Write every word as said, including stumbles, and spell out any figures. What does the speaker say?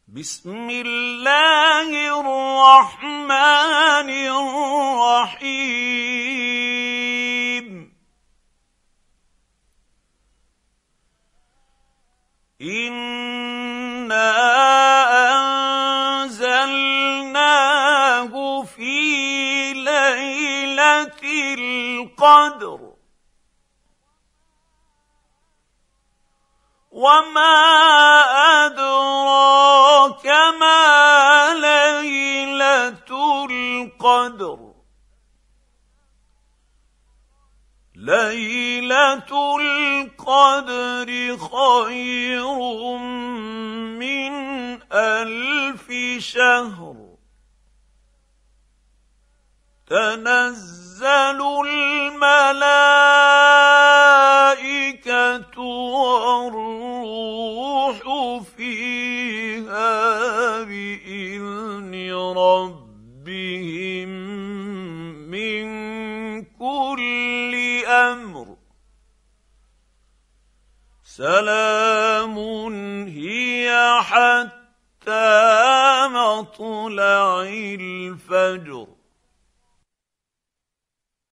بسم الله الرحمن الرحيم. إنا أنزلناه في ليلة القدر وما أدراك ما ليلة القدر. ليلة القدر خير من ألف شهر. تنزل الملائكة والروح فيها بإذن ربهم من كل أمر. سلام هي حتى مطلع الفجر.